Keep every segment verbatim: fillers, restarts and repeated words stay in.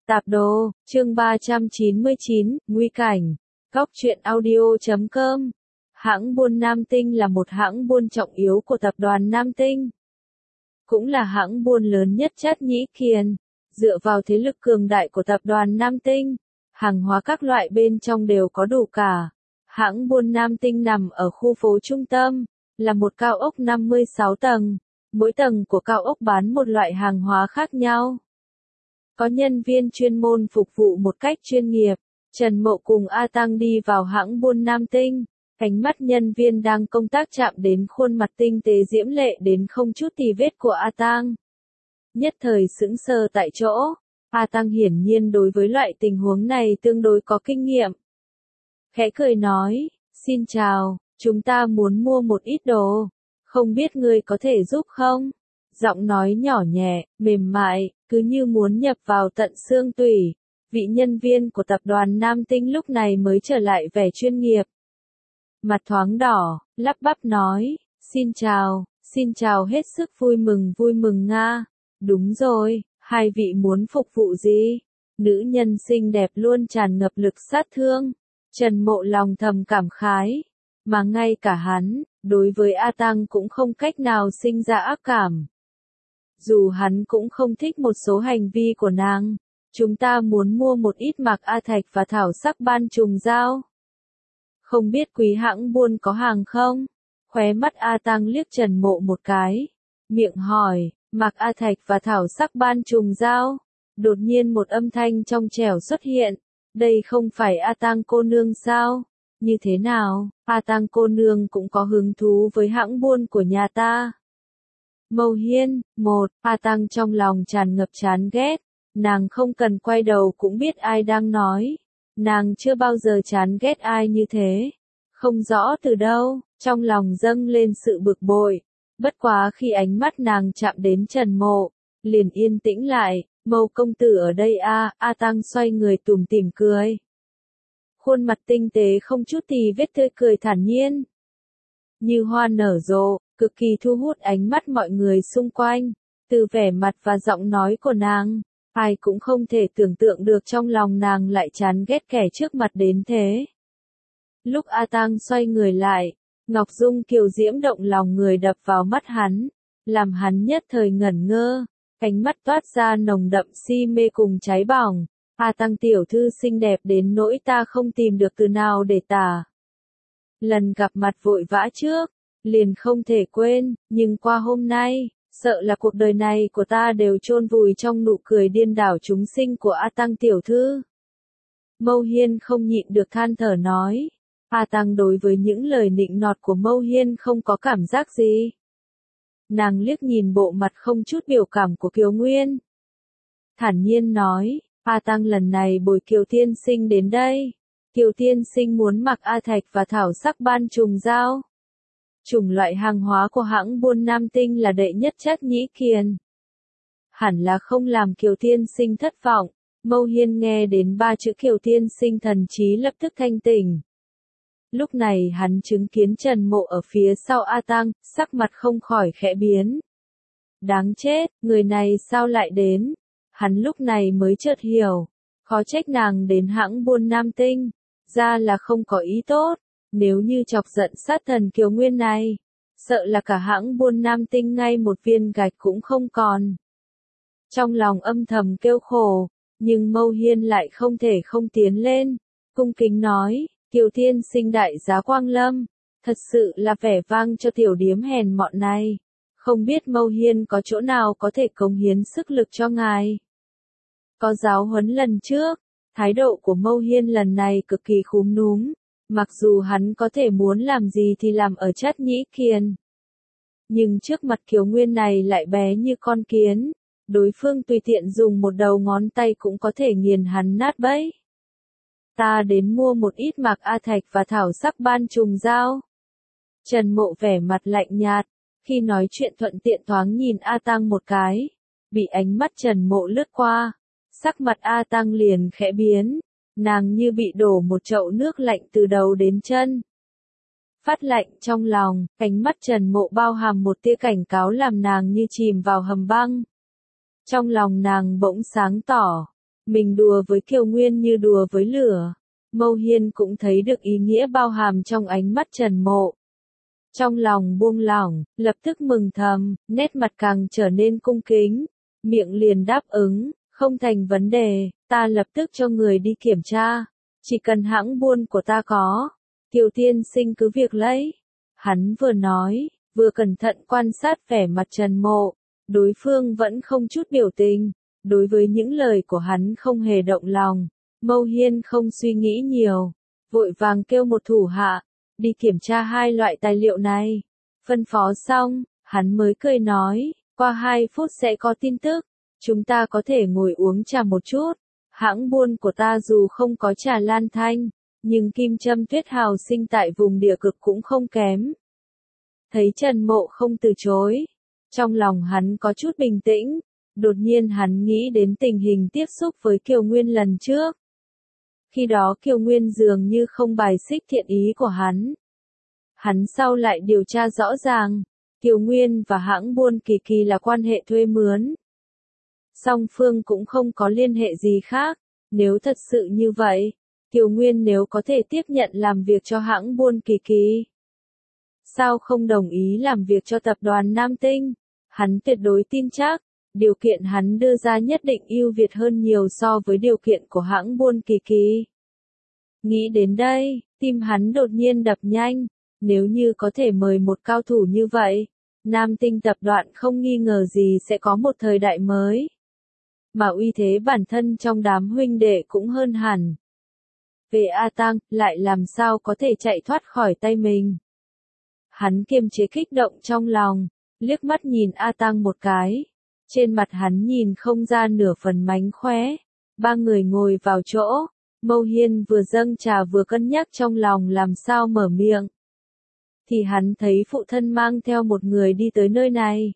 Tạp đồ, chương ba trăm chín mươi chín, Nguy cảnh. Góc truyện audio chấm com. Hãng buôn Nam Tinh là một hãng buôn trọng yếu của tập đoàn Nam Tinh. Cũng là hãng buôn lớn nhất Trát Nhĩ Kiền. Dựa vào thế lực cường đại của tập đoàn Nam Tinh, hàng hóa các loại bên trong đều có đủ cả. Hãng buôn Nam Tinh nằm ở khu phố trung tâm, là một cao ốc năm mươi sáu tầng. Mỗi tầng của cao ốc bán một loại hàng hóa khác nhau. Có nhân viên chuyên môn phục vụ một cách chuyên nghiệp. Trần Mộ cùng A Tăng đi vào hãng buôn Nam Tinh. Ánh mắt nhân viên đang công tác chạm đến khuôn mặt tinh tế diễm lệ đến không chút tì vết của A Tăng. Nhất thời sững sờ tại chỗ. A Tăng hiển nhiên đối với loại tình huống này tương đối có kinh nghiệm. Khẽ cười nói, xin chào, chúng ta muốn mua một ít đồ. Không biết ngươi có thể giúp không? Giọng nói nhỏ nhẹ, mềm mại, cứ như muốn nhập vào tận xương tủy. Vị nhân viên của tập đoàn Nam Tinh lúc này mới trở lại vẻ chuyên nghiệp. Mặt thoáng đỏ, lắp bắp nói, xin chào, xin chào hết sức vui mừng vui mừng nga. Đúng rồi, hai vị muốn phục vụ gì? Nữ nhân xinh đẹp luôn tràn ngập lực sát thương. Trần Mộ lòng thầm cảm khái. Mà ngay cả hắn, đối với A Tăng cũng không cách nào sinh ra ác cảm. Dù hắn cũng không thích một số hành vi của nàng. Chúng ta muốn mua một ít mạc A Thạch và thảo sắc ban trùng giao. Không biết quý hãng buôn có hàng không? Khóe mắt A Tăng liếc Trần Mộ một cái. Miệng hỏi, mạc A Thạch và thảo sắc ban trùng giao. Đột nhiên một âm thanh trong trẻo xuất hiện. Đây không phải A Tăng cô nương sao? Như thế nào, A Tăng cô nương cũng có hứng thú với hãng buôn của nhà ta. Mâu Hiên, một, A Tăng trong lòng tràn ngập chán ghét. Nàng không cần quay đầu cũng biết ai đang nói. Nàng chưa bao giờ chán ghét ai như thế. Không rõ từ đâu, trong lòng dâng lên sự bực bội. Bất quá khi ánh mắt nàng chạm đến Trần Mộ, liền yên tĩnh lại. Mâu công tử ở đây a, A Tăng xoay người tủm tỉm cười. Khuôn mặt tinh tế không chút tì vết tươi cười thản nhiên. Như hoa nở rộ, cực kỳ thu hút ánh mắt mọi người xung quanh. Từ vẻ mặt và giọng nói của nàng, ai cũng không thể tưởng tượng được trong lòng nàng lại chán ghét kẻ trước mặt đến thế. Lúc A Tăng xoay người lại, Ngọc Dung kiều diễm động lòng người đập vào mắt hắn, làm hắn nhất thời ngẩn ngơ, ánh mắt toát ra nồng đậm si mê cùng cháy bỏng. A Tăng tiểu thư xinh đẹp đến nỗi ta không tìm được từ nào để tả. Lần gặp mặt vội vã trước, liền không thể quên, nhưng qua hôm nay, sợ là cuộc đời này của ta đều chôn vùi trong nụ cười điên đảo chúng sinh của A Tăng tiểu thư. Mâu Hiên không nhịn được than thở nói. A Tăng đối với những lời nịnh nọt của Mâu Hiên không có cảm giác gì. Nàng liếc nhìn bộ mặt không chút biểu cảm của Kiều Nguyên. Thản nhiên nói, A Tăng lần này bồi Kiều Tiên Sinh đến đây. Kiều Tiên Sinh muốn mặc A Thạch và thảo sắc ban trùng giao. Chủng loại hàng hóa của hãng buôn Nam Tinh là đệ nhất Trát Nhĩ Kiền. Hẳn là không làm Kiều Tiên Sinh thất vọng. Mâu Hiên nghe đến ba chữ Kiều Tiên Sinh thần trí lập tức thanh tỉnh. Lúc này hắn chứng kiến Trần Mộ ở phía sau A Tăng, sắc mặt không khỏi khẽ biến. Đáng chết, người này sao lại đến? Hắn lúc này mới chợt hiểu. Khó trách nàng đến hãng buôn Nam Tinh. Ra là không có ý tốt. Nếu như chọc giận sát thần Kiều Nguyên này, sợ là cả hãng buôn Nam Tinh ngay một viên gạch cũng không còn. Trong lòng âm thầm kêu khổ, nhưng Mâu Hiên lại không thể không tiến lên, cung kính nói, Kiều Tiên Sinh đại giá quang lâm, thật sự là vẻ vang cho tiểu điếm hèn mọn này, không biết Mâu Hiên có chỗ nào có thể cống hiến sức lực cho ngài. Có giáo huấn lần trước, thái độ của Mâu Hiên lần này cực kỳ khúm núm. Mặc dù hắn có thể muốn làm gì thì làm ở Trát Nhĩ Kiền. Nhưng trước mặt Kiều Nguyên này lại bé như con kiến. Đối phương tùy tiện dùng một đầu ngón tay cũng có thể nghiền hắn nát bấy. Ta đến mua một ít mạc A Thạch và thảo sắc ban trùng giao. Trần Mộ vẻ mặt lạnh nhạt. Khi nói chuyện thuận tiện thoáng nhìn A Tăng một cái. Bị ánh mắt Trần Mộ lướt qua. Sắc mặt A Tăng liền khẽ biến. Nàng như bị đổ một chậu nước lạnh từ đầu đến chân. Phát lạnh trong lòng, ánh mắt Trần Mộ bao hàm một tia cảnh cáo làm nàng như chìm vào hầm băng. Trong lòng nàng bỗng sáng tỏ. Mình đùa với Kiều Nguyên như đùa với lửa. Mâu Hiên cũng thấy được ý nghĩa bao hàm trong ánh mắt Trần Mộ. Trong lòng buông lỏng, lập tức mừng thầm, nét mặt càng trở nên cung kính, miệng liền đáp ứng, không thành vấn đề, ta lập tức cho người đi kiểm tra, chỉ cần hãng buôn của ta có, Kiều tiên sinh cứ việc lấy. Hắn vừa nói, vừa cẩn thận quan sát vẻ mặt Trần Mộ, đối phương vẫn không chút biểu tình, đối với những lời của hắn không hề động lòng. Mâu Hiên không suy nghĩ nhiều, vội vàng kêu một thủ hạ, đi kiểm tra hai loại tài liệu này. Phân phó xong, hắn mới cười nói, qua hai phút sẽ có tin tức, chúng ta có thể ngồi uống trà một chút. Hãng buôn của ta dù không có trà lan thanh, nhưng kim châm tuyết hào sinh tại vùng địa cực cũng không kém. Thấy Trần Mộ không từ chối, trong lòng hắn có chút bình tĩnh, đột nhiên hắn nghĩ đến tình hình tiếp xúc với Kiều Nguyên lần trước. Khi đó Kiều Nguyên dường như không bài xích thiện ý của hắn. Hắn sau lại điều tra rõ ràng, Kiều Nguyên và hãng buôn Kỳ Kỳ là quan hệ thuê mướn. Song phương cũng không có liên hệ gì khác, nếu thật sự như vậy, Kiều Nguyên nếu có thể tiếp nhận làm việc cho hãng buôn Kỳ Kỳ, sao không đồng ý làm việc cho tập đoàn Nam Tinh? Hắn tuyệt đối tin chắc, điều kiện hắn đưa ra nhất định ưu việt hơn nhiều so với điều kiện của hãng buôn Kỳ Kỳ. Nghĩ đến đây, tim hắn đột nhiên đập nhanh, nếu như có thể mời một cao thủ như vậy, Nam Tinh tập đoàn không nghi ngờ gì sẽ có một thời đại mới. Mà uy thế bản thân trong đám huynh đệ cũng hơn hẳn. Về A Tăng, lại làm sao có thể chạy thoát khỏi tay mình. Hắn kiềm chế kích động trong lòng, liếc mắt nhìn A Tăng một cái. Trên mặt hắn nhìn không ra nửa phần mánh khóe. Ba người ngồi vào chỗ, Mâu Hiên vừa dâng trà vừa cân nhắc trong lòng làm sao mở miệng. Thì hắn thấy phụ thân mang theo một người đi tới nơi này.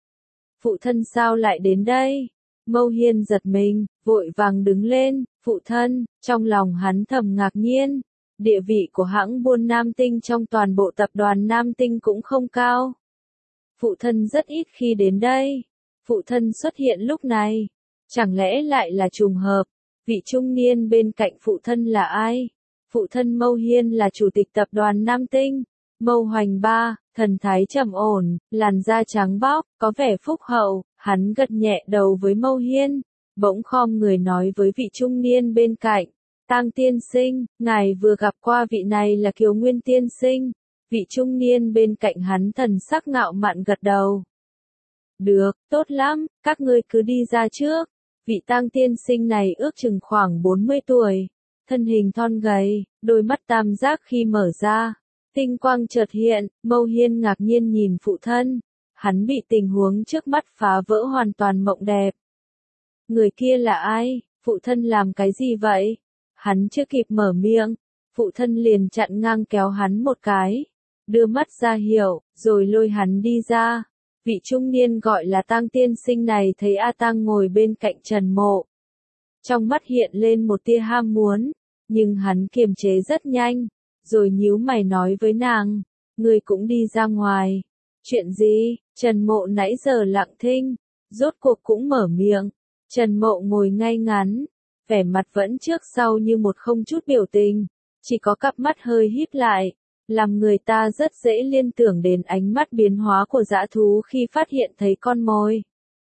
Phụ thân sao lại đến đây? Mâu Hiên giật mình, vội vàng đứng lên, phụ thân, trong lòng hắn thầm ngạc nhiên. Địa vị của hãng buôn Nam Tinh trong toàn bộ tập đoàn Nam Tinh cũng không cao. Phụ thân rất ít khi đến đây. Phụ thân xuất hiện lúc này, chẳng lẽ lại là trùng hợp? Vị trung niên bên cạnh phụ thân là ai? Phụ thân Mâu Hiên là chủ tịch tập đoàn Nam Tinh, Mâu Hoành Ba, thần thái trầm ổn, làn da trắng bóc, có vẻ phúc hậu. Hắn gật nhẹ đầu với Mâu Hiên, bỗng khom người nói với vị trung niên bên cạnh, Tang tiên sinh, ngài vừa gặp qua vị này là Kiều Nguyên tiên sinh. Vị trung niên bên cạnh hắn thần sắc ngạo mạn gật đầu. Được, tốt lắm, các ngươi cứ đi ra trước. Vị Tang tiên sinh này ước chừng khoảng bốn mươi tuổi, thân hình thon gầy, đôi mắt tam giác khi mở ra, tinh quang chợt hiện. Mâu Hiên ngạc nhiên nhìn phụ thân, hắn bị tình huống trước mắt phá vỡ hoàn toàn mộng đẹp. Người kia là ai? Phụ thân làm cái gì vậy? Hắn chưa kịp mở miệng, phụ thân liền chặn ngang kéo hắn một cái, đưa mắt ra hiệu, rồi lôi hắn đi ra. Vị trung niên gọi là Tang tiên sinh này thấy A Tang ngồi bên cạnh Trần Mộ. Trong mắt hiện lên một tia ham muốn, nhưng hắn kiềm chế rất nhanh, rồi nhíu mày nói với nàng, người cũng đi ra ngoài. Chuyện gì? Trần Mộ nãy giờ lặng thinh, rốt cuộc cũng mở miệng. Trần Mộ ngồi ngay ngắn, vẻ mặt vẫn trước sau như một không chút biểu tình, chỉ có cặp mắt hơi híp lại, làm người ta rất dễ liên tưởng đến ánh mắt biến hóa của dã thú khi phát hiện thấy con mồi.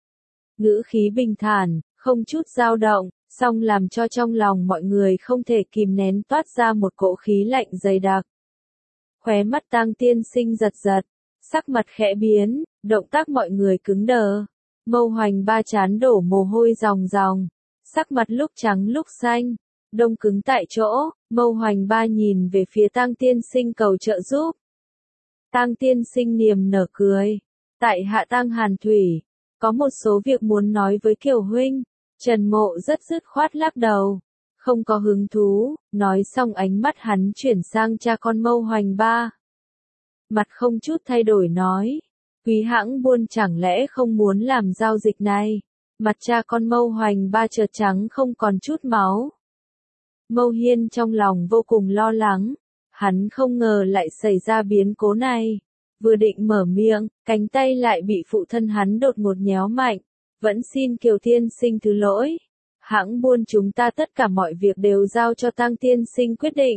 Ngữ khí bình thản, không chút dao động, song làm cho trong lòng mọi người không thể kìm nén toát ra một cỗ khí lạnh dày đặc. Khóe mắt Tang tiên sinh giật giật, sắc mặt khẽ biến, động tác mọi người cứng đờ. Mâu Hoành Ba chán đổ mồ hôi ròng ròng, sắc mặt lúc trắng lúc xanh, đông cứng tại chỗ. Mâu Hoành Ba nhìn về phía Tang tiên sinh cầu trợ giúp. Tang tiên sinh niềm nở cười, tại hạ Tang Hàn Thủy, có một số việc muốn nói với Kiều huynh. Trần Mộ rất dứt khoát lắc đầu, không có hứng thú. Nói xong ánh mắt hắn chuyển sang cha con Mâu Hoành Ba, mặt không chút thay đổi nói, quý hãng buôn chẳng lẽ không muốn làm giao dịch này? Mặt cha con Mâu Hoành Ba chợt trắng không còn chút máu. Mâu Hiên trong lòng vô cùng lo lắng, hắn không ngờ lại xảy ra biến cố này. Vừa định mở miệng, cánh tay lại bị phụ thân hắn đột ngột nhéo mạnh. Vẫn xin Kiều tiên sinh thứ lỗi. Hãng buôn chúng ta tất cả mọi việc đều giao cho Tang tiên sinh quyết định.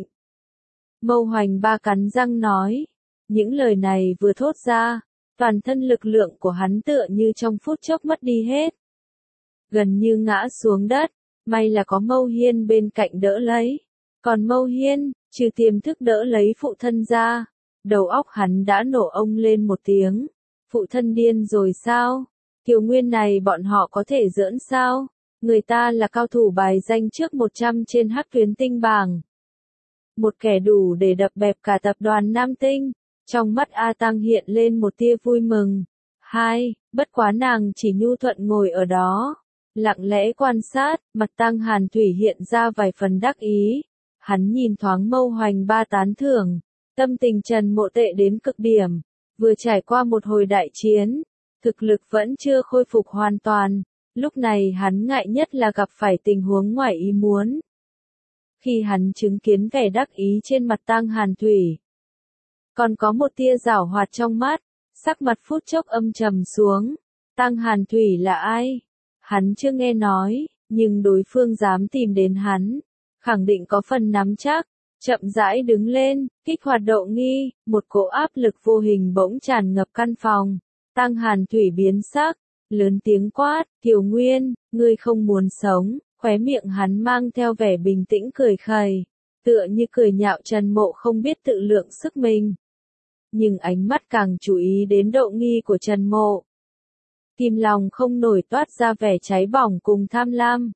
Mâu Hoành Ba cắn răng nói. Những lời này vừa thốt ra, toàn thân lực lượng của hắn tựa như trong phút chốc mất đi hết. Gần như ngã xuống đất, may là có Mâu Hiên bên cạnh đỡ lấy. Còn Mâu Hiên, trừ tiềm thức đỡ lấy phụ thân ra, đầu óc hắn đã nổ ông lên một tiếng. Phụ thân điên rồi sao? Kiều Nguyên này bọn họ có thể giỡn sao? Người ta là cao thủ bài danh trước một trăm trên Hắc Tuyến Tinh bảng. Một kẻ đủ để đập bẹp cả tập đoàn Nam Tinh. Trong mắt A Tăng hiện lên một tia vui mừng. Hai, bất quá nàng chỉ nhu thuận ngồi ở đó. Lặng lẽ quan sát, mặt Tăng Hàn Thủy hiện ra vài phần đắc ý. Hắn nhìn thoáng Mâu Hoành Ba tán thưởng. Tâm tình Trần Mộ tệ đến cực điểm. Vừa trải qua một hồi đại chiến. Thực lực vẫn chưa khôi phục hoàn toàn. Lúc này hắn ngại nhất là gặp phải tình huống ngoài ý muốn. Khi hắn chứng kiến vẻ đắc ý trên mặt Tăng Hàn Thủy. Còn có một tia giảo hoạt trong mắt. Sắc mặt phút chốc âm trầm xuống. Tăng Hàn Thủy là ai? Hắn chưa nghe nói, nhưng đối phương dám tìm đến hắn. Khẳng định có phần nắm chắc. Chậm rãi đứng lên, kích hoạt độ nghi, một cỗ áp lực vô hình bỗng tràn ngập căn phòng. Tăng Hàn Thủy biến sắc, lớn tiếng quát, Kiều Nguyên, ngươi không muốn sống, khóe miệng hắn mang theo vẻ bình tĩnh cười khẩy, tựa như cười nhạo Trần Mộ không biết tự lượng sức mình. Nhưng ánh mắt càng chú ý đến độ nghi của Trần Mộ. Tim lòng không nổi toát ra vẻ cháy bỏng cùng tham lam.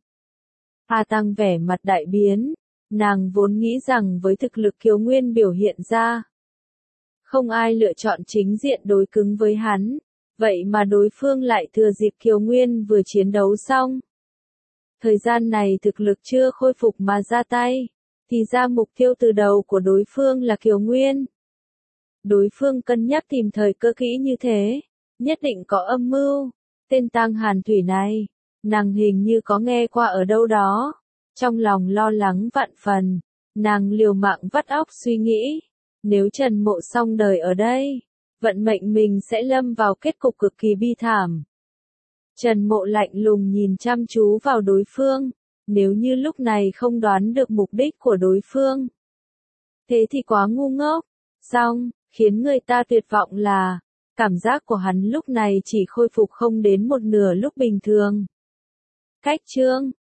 A Tăng vẻ mặt đại biến. Nàng vốn nghĩ rằng với thực lực Kiều Nguyên biểu hiện ra, không ai lựa chọn chính diện đối cứng với hắn, vậy mà đối phương lại thừa dịp Kiều Nguyên vừa chiến đấu xong. Thời gian này thực lực chưa khôi phục mà ra tay, thì ra mục tiêu từ đầu của đối phương là Kiều Nguyên. Đối phương cân nhắc tìm thời cơ kỹ như thế, nhất định có âm mưu. Tên Tăng Hàn Thủy này, nàng hình như có nghe qua ở đâu đó. Trong lòng lo lắng vạn phần, nàng liều mạng vắt óc suy nghĩ, nếu Trần Mộ xong đời ở đây, vận mệnh mình sẽ lâm vào kết cục cực kỳ bi thảm. Trần Mộ lạnh lùng nhìn chăm chú vào đối phương, nếu như lúc này không đoán được mục đích của đối phương. Thế thì quá ngu ngốc, xong, khiến người ta tuyệt vọng là, cảm giác của hắn lúc này chỉ khôi phục không đến một nửa lúc bình thường. Cách chương